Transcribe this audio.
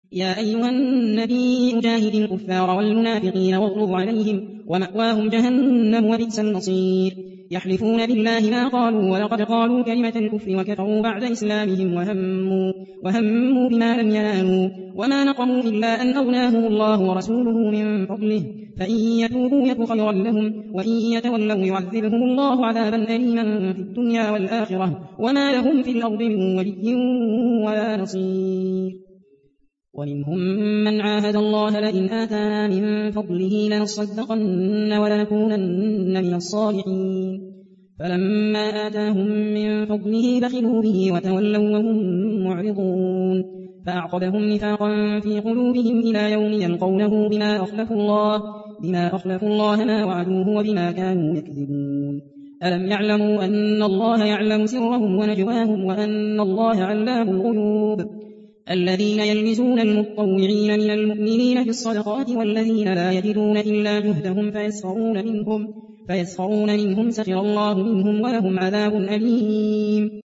يا أيها النبي جاهد الكفار والمنافقين واغلظ عليهم ومأواهم جهنم وبئس المصير يحلفون بالله ما قالوا ولقد قالوا كلمة الكفر وكفروا بعد إسلامهم وهموا بما لم ينالوا وما نقموا إلا أن أغناهم الله ورسوله من فضله فإن يتوبوا يك خيرا لهم وإن يتولوا يعذبهم الله عذابا أليما في الدنيا والآخرة وما لهم في الأرض من ولي ولا نصير ومنهم من عاهد الله لئن آتانا من فضله لنصدقن ولنكونن من الصالحين فلما آتاهم من فضله بخلوا به وتولوا وهم معرضون فأعقبهم نفاقا في قلوبهم إلى يوم يلقونه بما أخلفوا الله ما وعدوه وبما كانوا يكذبون ألم يعلموا أن الله يعلم سرهم ونجواهم وأن الله علام الغيوب الذين يلمزون المطوعين من المؤمنين في الصدقات والذين لا يجدون إلا جهدهم فيسخرون منهم سخر الله منهم ولهم عذاب أليم